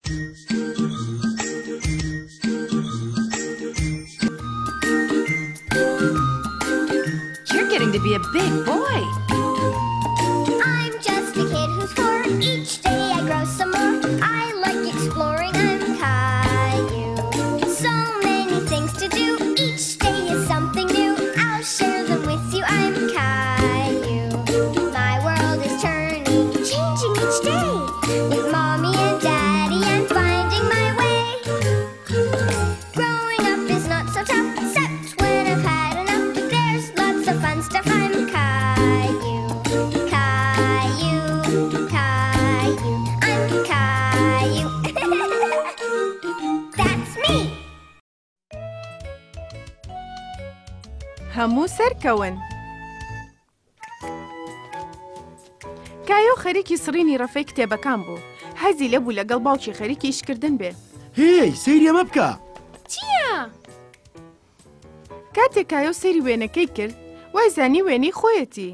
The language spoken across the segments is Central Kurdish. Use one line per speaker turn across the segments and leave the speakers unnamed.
You're getting to be a big boy.
I'm just a kid who's 4. Each day I grow some more. I like exploring. I'm Caillou. So many things to do. Each day is something new. I'll share them with you. I'm Caillou. My world is turning, changing each day. With mommy and daddy, I'm finding my way. Growing up is not so tough, except when I've had enough. There's lots of fun stuff. I'm Caillou. Caillou, Caillou, I'm Caillou. That's me.
هەموو سەرکەون. کایۆ خەریکی سڕینی ڕەفەی کتێبەکان بوو. حەزی لەبوو لەگەڵ باوکی خەریکی ئیشکردن بێ.
هی سەیری ئەمە بکە.
چییە؟ کاتێک کایۆ سەیری وێنەکەی کرد، وای زانی وێنەی خۆیەتی.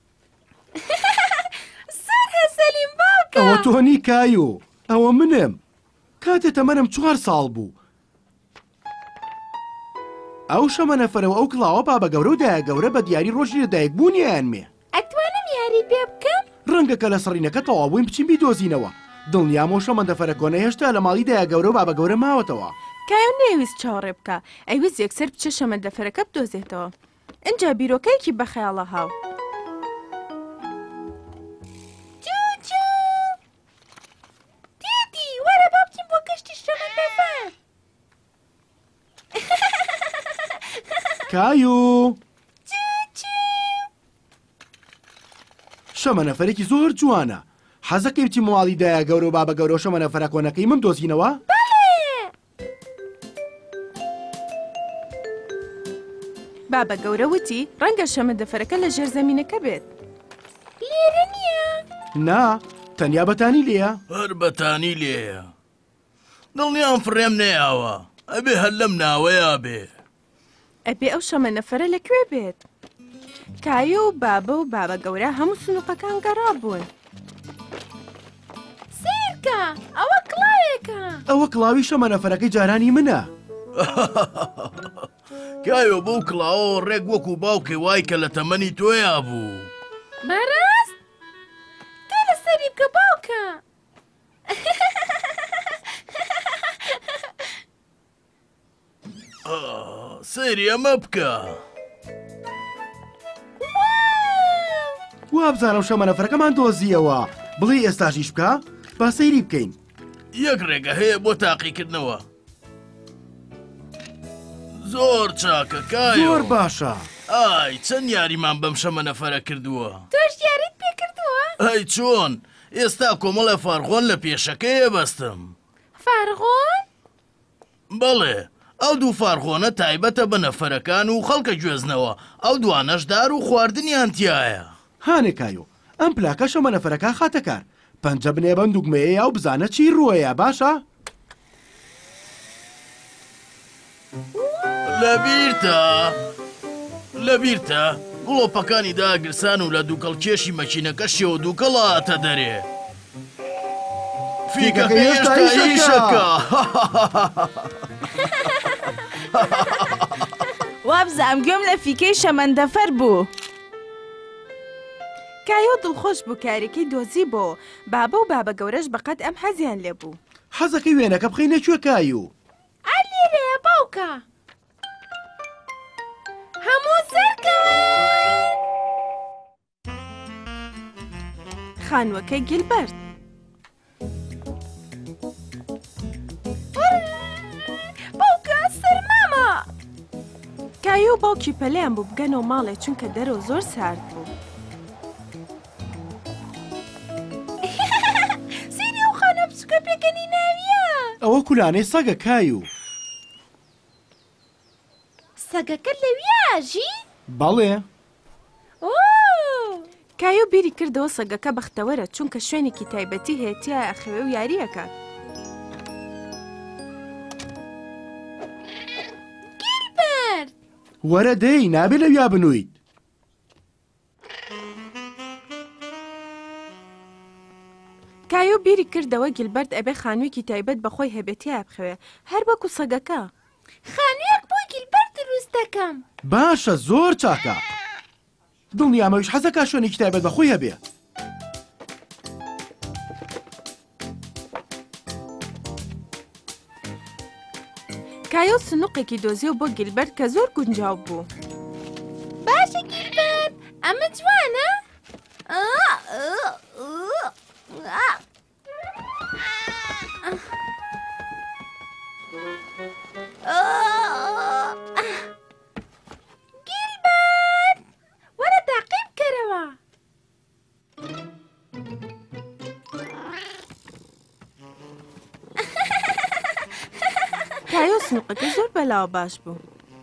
سەر هەسەلیم باوکە!
ئەوە تۆنی کایۆ، ئەوە منم. کاتێ تەمەنم 4 ساڵ بوو. ئەو شەمە نەفەرەوە ئەو کڵاوە بابە گەورە و دایە گەورە بە دیاری ڕۆژی لەدایک بوونیان مێ.
ئەتوانم یاری پێ بکەم؟
ڕەنگە لە سڕینەکە تەواو بووین بچین بیدۆزینەوە. دڵنیامەوە شەمەندەفەرە کۆنە هێشتا لە ماڵی دایە گەورە و بابە گەورە ماوەتەوە.
کایۆ نەیویست چاوەڕێ بکە، ئەیویست یەکسەر بچە شەمەندەفەرەکە بدۆزێتەوە. ئەنجا بیرۆکەیەکی بەخەیاڵە هاو. دیدی وەرە با بچین بۆ گەشتی شەمەندەفەر.
کایۆ! شەمەنەفەرێکی زۆر جوانە. حەزەکەی بچی ماڵی دایە گەورە و بابە گەورە و شەمەنەفەرە کۆنەکەی من دۆزینەوە؟
بابە گەورە وتی ڕەنگە شەمەندەفەرەکە لە ژێر زەمینەکە بێت. لێرە نییە؟
نا، تەنیا بەتانی لێیە.
هەر بەتانی لێیە. دڵنیام فڕێم نەیاوە. ئەبێ هەر لەم ناوەیە بێ.
ئەبێ ئەو شەمەندەفەرە لەکوێ بێت؟ کایۆ و بابە و بابە گەورە هەموو سنووقەکان گەڕابوون. سیرکە! ئەوە کڵاوێکە!
ئەوە کڵاوی شەمەنەفەرەکەی جارانی منە.
کایۆ بەو کڵاوەوە ڕێک وەکو باوکێ وای کە لە تەمەنی تۆیا بوو.
بەڕاست؟ تۆ لەسەری بکە باوکە!
سەیری ئەمە بکە.
وابزانم شەمەنەفەرەکەمان دۆزیەوە. بڵێ ئێستاشیش بکە، با سەیری بکەین.
یەک ڕێگە هەیە بۆ تاقیکردنەوە. زۆر چاکە کایۆ.
زۆر باشە.
ئای چەند یاریمان بەم شەمەنەفەرە کردووە.
تۆش یاریت پێ کردووە؟
ئەی چۆن؟ ئێستا کۆمەڵە فارغۆن لە پێشەکەیە بەستم.
فارغۆن؟
بەڵێ، ئەو دوو فارغۆنە تایبەتە بە نەفەرەکان و خەڵکە گوێزنەوە. ئەو دوانەشدار و خواردنیان تایە.
هانێ کایۆ، ئەم پلاکە شەمەنەفەرەکە خاتە کار. پەنجە بنێ بەم دوگمەیە و بزانە چی ڕووەیە، باشە؟
لەبیرتە گڵۆپەکانی داگرسان و لە دووکەڵکێشی مەچینەکە شێوە دووکەڵاتە دەرێ. فیکەکە هێشتا ئیشەکە.
وابزانم گوێم لە فیکەی شەمەندەفەر بوو.
کایۆ دڵخۆش بوو کارێکی دۆزی بۆ. بابە و بابە گەورەش بەقەت ئەم حەزیان لێبوو.
حەزەکەی وێنەکە بخەینە کوێ کایۆ؟
لێرەیە باوکە! هەموو سەرکەون! خانووەکەی گیلبەرت. باوکە سەرمامە! کایۆ و باوکی پەلەیان بوو بگەنەوە ماڵێ چونکە دەرەوە زۆر سارد بوو. سەیری ئەو خانە بچووکە پێکەنی ناویە!
ئەوە کولانەی سەگە کایۆ.
سەگەکەت لەویاژی؟
بەڵێ.
کایۆ بیری کردەوە سەگەکە بەختەوەرە چونکە شوێنێکی تایبەتی هەیە تیا ئەخەوێ و یاریەکات. گیلبەرت!
وەرە دەی نابێ لەویا بنوویت.
کایۆ بیری کردەوە گیلبەرت ئەبێ خانوویەکی تایبەت بەخۆی هەبێتیە بخەوێ هەر وەکو سەگەکە.
خانوویەک بۆ گیلبەرت دروست دەکەم.
باشە زۆر چاکە. دڵنیامەویش حەزەکە شوێنێکی تایبەت بەخۆی هەبێ.
کایۆ سنووقێکی دۆزیەوە بۆ گیلبەرت کە زۆر گونجاو بوو.
باشە گیلبەرت، ئەمە جوانە؟ گیلبەرت، وەرە تاقی بکەرەوە.
کایۆ سنووقەکە زۆر بەلاوە باش بوو.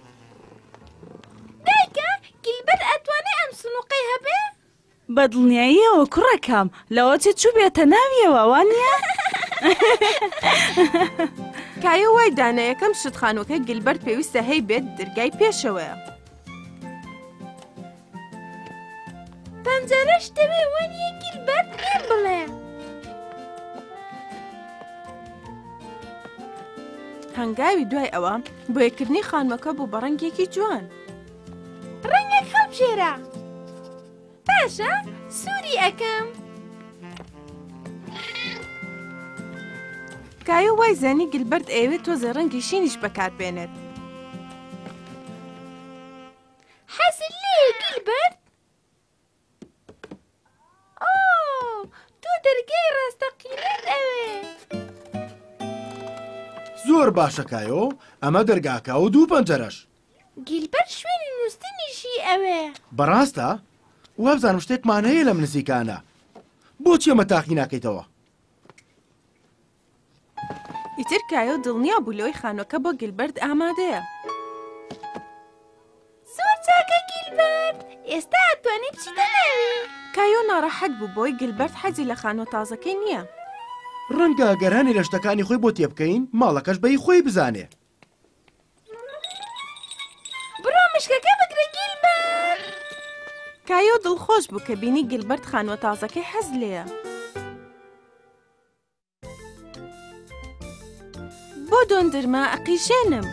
دایکە، گیلبەرت ئەتوانێ ئەم سنووقەی هەبێ؟
بە دڵنیاییەوە کوڕەکەم لەوە چێت چوو بێتە ناویەوە وانە؟
کایۆ وای دانە یەکەم شتخانووەکە گیلبەرت پێویستە هەی بێت دەرگای پێشەوەیە.
پەنجەرەش دەوێ وەنیە گیلبەرت پێم بڵێ.
هەنگاوی دوای ئەوە بۆ یەکردنی خانووەکە بوو بە ڕەنگێکی جوان.
ڕەنگێک هەڵبژێرە. باشە، سووری ئەەکەم.
کایۆ وای زانی گیلبەرت ئەوێت تۆزە ڕەنگی شینیش بەکاربێنێت.
حەزت لێیە گیلبەرت؟ تۆ دەرگای ڕاستەقینەت ئەوێ.
زۆر باشە کایۆ، ئەمە دەرگاکە و دوو پەنجەرەش.
گیلبەرت شوێنی نووستنیشی ئەوێ.
بەڕاستە؟ وابزانم شتێکمان هەیە لەم نزیکانە. بۆچی ئەمە تاقی ناکەیتەوە؟
ئیتر کایۆ دڵنیا بوو لەوەی خانووەکە بۆ گیلبەرت ئامادەیە.
زۆر چاکە گیلبەرت، ئێستا ئەتوانی بچیتە ناوی.
کایۆ ناڕەحەت بوو بۆی گیلبەرت حەزی لە خانووە تازەکەی نییە.
ڕەنگە گەرانی لە شتەکانی خۆی بۆ تێبکەین ماڵەکەش بەی خۆی بزانێ.
بڕۆ مشکەکە بگرە گیلبەرت.
کایۆ دڵخۆش بوو کە بینی گیلبەرت خانووە تازەکەی حەز لێیە. بۆ دۆندرما ئەقیشێنم.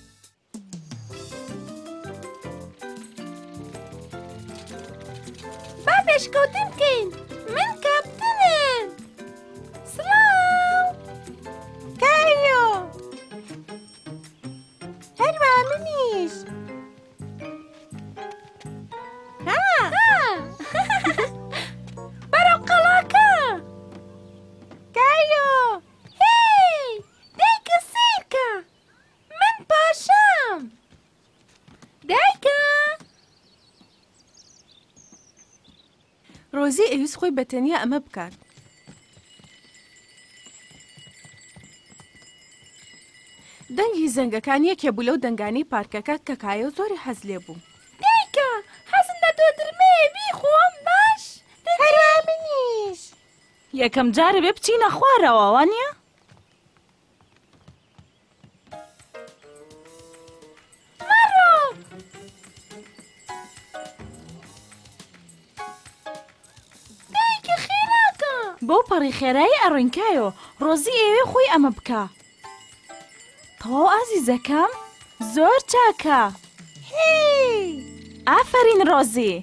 با پێشکەوتن بکەین. من کاپتنم. سڵاو.
کایۆ هەروە منیش.
بەرەو قەڵاکە.
کایۆ
هی، دایکە سیرکە. من پاشام. دایکە.
ڕۆزی ئەویست خۆی بەتەنیا ئەمە بکات. دەنگی زەنگەکان یەکێ بوو لەو دەنگانی پارکەکە کە کایۆ زۆری حەز لێ بوو.
دایکە، حەزم لە دۆدرمەیە بیخۆم باش؟
هەروە منیش.
یەکەم جارە بێ بچینە خوارەوە وانە؟
مەڕۆ. دایکە خێراکە.
بۆ پەڕی خێرایی ئەڕێنکایۆ ڕۆزی ئێوێ خۆی ئەمە بکە. تەواو ئازیزەکەم زۆر چاکە.
هی
ئافرین ڕۆزی.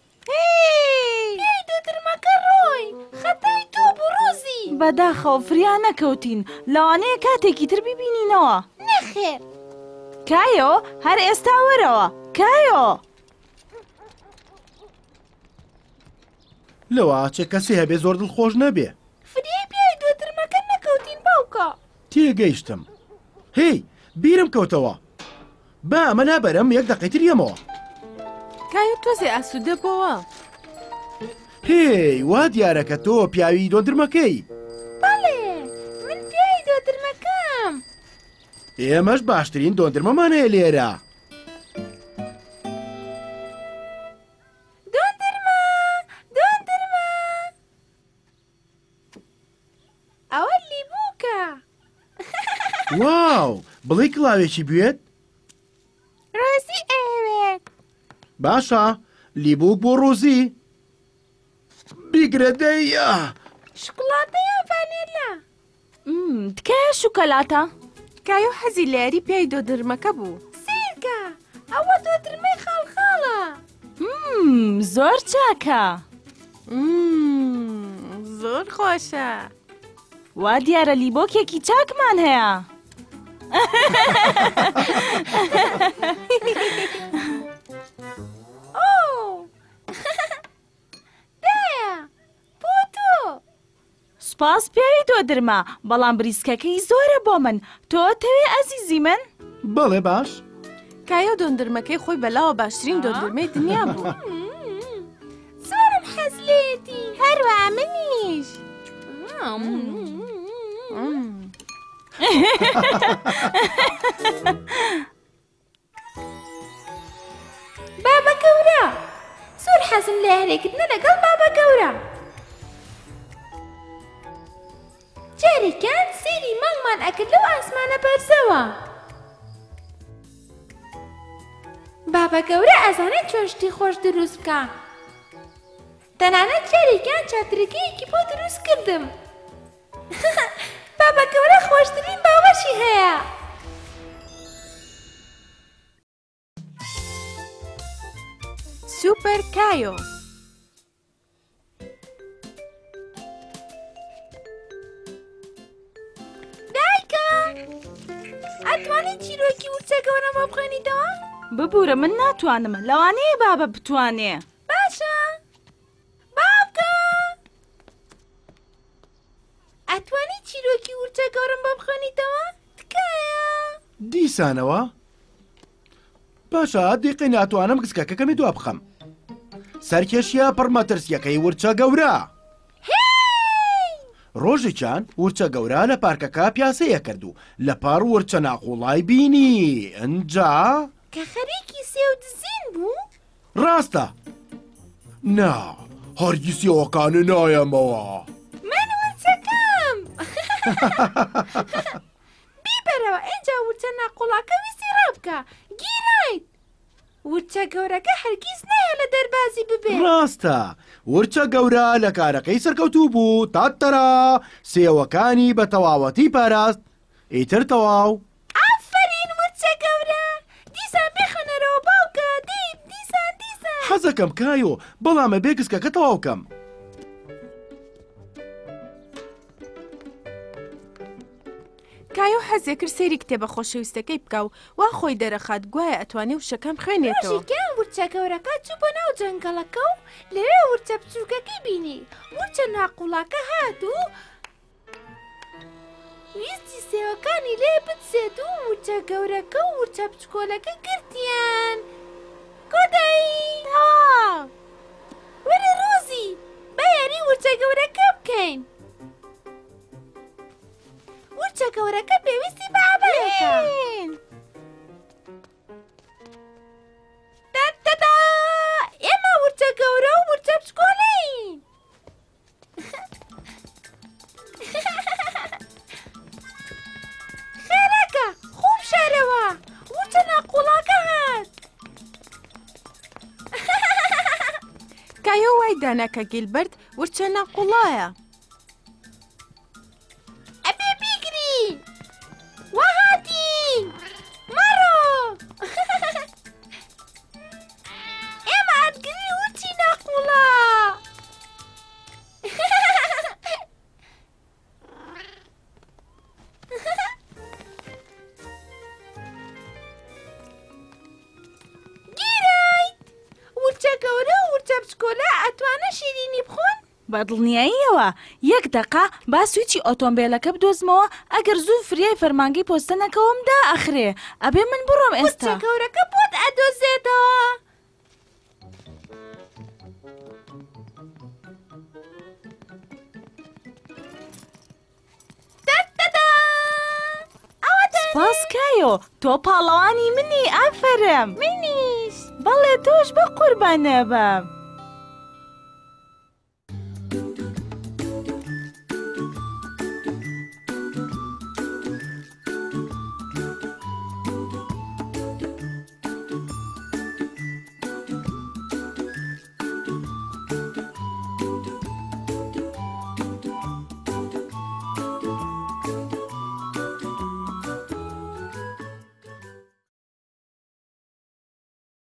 هی دۆدرمەکە ڕۆی. خەتای تۆ بوو ڕۆزی.
بەداخەوە فریا نەکەوتین لەوانەیە کاتێکی تر ببینینەوە.
نەخێر.
کایۆ هەر ئێستا وەرەوە. کایۆ
لەوە چێ کەسی هەبێ زۆر دڵخۆش نەبێ.
فریای بیای دۆدرمەکە نەکەوتین باوکە.
تێگەیشتم. هی بیرم کەوتەوە. با ئەمە نابەرم یەک دەقەیتر یەمەوە.
کایۆ تۆزێ ئاسوودە بۆوە.
هی وا دیارەکە تۆ پیاوی دۆدرمەکەی.
بەڵێ، من پیای دۆدرمەکەم.
ئێمەش باشترین دۆندرمەمان هەیە لێرە.
دۆندرمە، دۆندرمە. ئەوە لیبووکە.
واو بڵێ کڵاوێکی بوێت؟
ڕۆزی ئەوێت.
باشە لیبووک بۆ ڕۆزی. بیگرە دەیە.
شکڵاتەیان فانێر
تکایە شوکەلاتە؟
کایۆ حەزی لە یاری پیای دۆدرمەکە بوو.
سیرکە ئەوە دۆدرمەی خاڵخاڵە.
زۆر چاکە.
زۆر خۆشە.
وا دیارە لیبۆکێکی چاکمان هەیە.
دایە بۆ تۆ.
سوپاس پیاوی دۆدرمە، بەڵام بریسکەکەی زۆرە بۆ من. تۆ تەوێ ئەزیزی من؟
بەڵێ باش.
کایۆ دۆدرمەکەی خۆی بەلاوە باشترین دۆدرمەی دنیا بوو.
زۆرم حەز لێتی. هەروە منیش. بابە گەورە، زۆر حەزم لە یاریکردنە لەگەڵ بابە گەورە. جارێکیان سەیری ماڵمان ئەکرد لەو ئاسمانە بەرزەوە. بابە گەورە ئەزانێت چۆن شتی خۆش دروست بکە. تەنانەت جارێکیان چاترەکەیەکی بۆ دروست کردم. بابە گەورە خۆشترین باوەشی هەیە.
سوپەر کایۆ.
دایکە، ئەتوانیت چیرۆکی ورچە گەورەم بۆ بخوێنیتەوە؟
ببوورە من ناتوانم، لەوانەیە بابە بتوانێ.
باشە. باوکە، ئەتوانیت چیرۆکی ورچە گەورەم بۆ بخوێنیتەوە؟ تکایە.
دیسانەوە؟ باشە دیقی ناتوانم گسکەکەکەمی دوا بخەم. سەرکێشیە پڕمەترسیەکەی ورچە گەورە. ڕۆژێکیان ورچە گەورە لە پارکەکە پیاسەیە کرد و لە پار ورچە ناقوڵای بینی ئەنجا
کە خەریکی سێو دزین بوو؟
ڕاستە. نا هەرگیز سێوەکانە نایەمەوە.
من ورچەکەم. بیبەرەوە ئێنجا ورچە ناقوڵاکە ویسی ڕابکە. گیرایت. ورچە گەورەکە هەرگیز نایە لە دەربازی ببێت.
ڕاستە. ورچە گەورە لە کارەکەی سەرکەوتوو بوو تاتەرا سێوەکانی بە تەواوەتی پاراست. ئیتر تەواو.
ئافرین ورچە گەورە. دیسان بخەنەرەوە باوکە. دیسان.
حەزەکەم کایۆ بەڵامە بێگسکەکە تەواوکەم.
کایۆ حەزێ کرد سەیری کتێبە خۆشەویستەکەی بکە و وا خۆی دەرەخات گوایە ئەتوانێ وشەکەم خوێنێتەوە.
ڕۆژێکیان ورچە گەورەکە چوو بۆ ناو جەنگەڵەکە و لەوێ ورچە بچووکەکەی بینی. ورچە ناقوڵاکە هات و ویستی سێوەکانی لێ بچێت و ورچە گەورەکە و ورچە بچکۆلەکە گرتیان. کۆدایی وەرە ڕۆزی با یاری ورچە گەورەکە بکەین. ورچە گەورەکە پێویستی بە ئابەیەکە. تاتا ئێمە ورچە گەورە و ورچە بچکۆلەین. خێرەکە خوب شارەوە. ورچە ناقوڵاکە هات.
کایۆ وای داناکە گیلبەرت ورچە ناقوڵایە.
ئەبێ بیگری. وا هاتی. مەڕۆ. ئێمە ئەتگری ورچی ناقوڵە. گیرایت. ورچە گەورە و ورچە بچکۆلە ئەتوانە شیرینی بخۆن؟
بە دڵنیاییەوە. یەک دەقا با سویچی ئۆتۆمبیلەکە بدۆزمەوە ئەگەر زوو فریای فەرمانگەی پۆستەنەکەوم ئەخرێ. ئەبێ من بڕۆم ئێستا.
ورچە گەورەکە بۆت ئەدۆزێتەوە.
سپاس کایۆ تۆ پاڵەوانی منی ئافرم.
منیش.
بەڵێ تۆش بە قوربانە بە.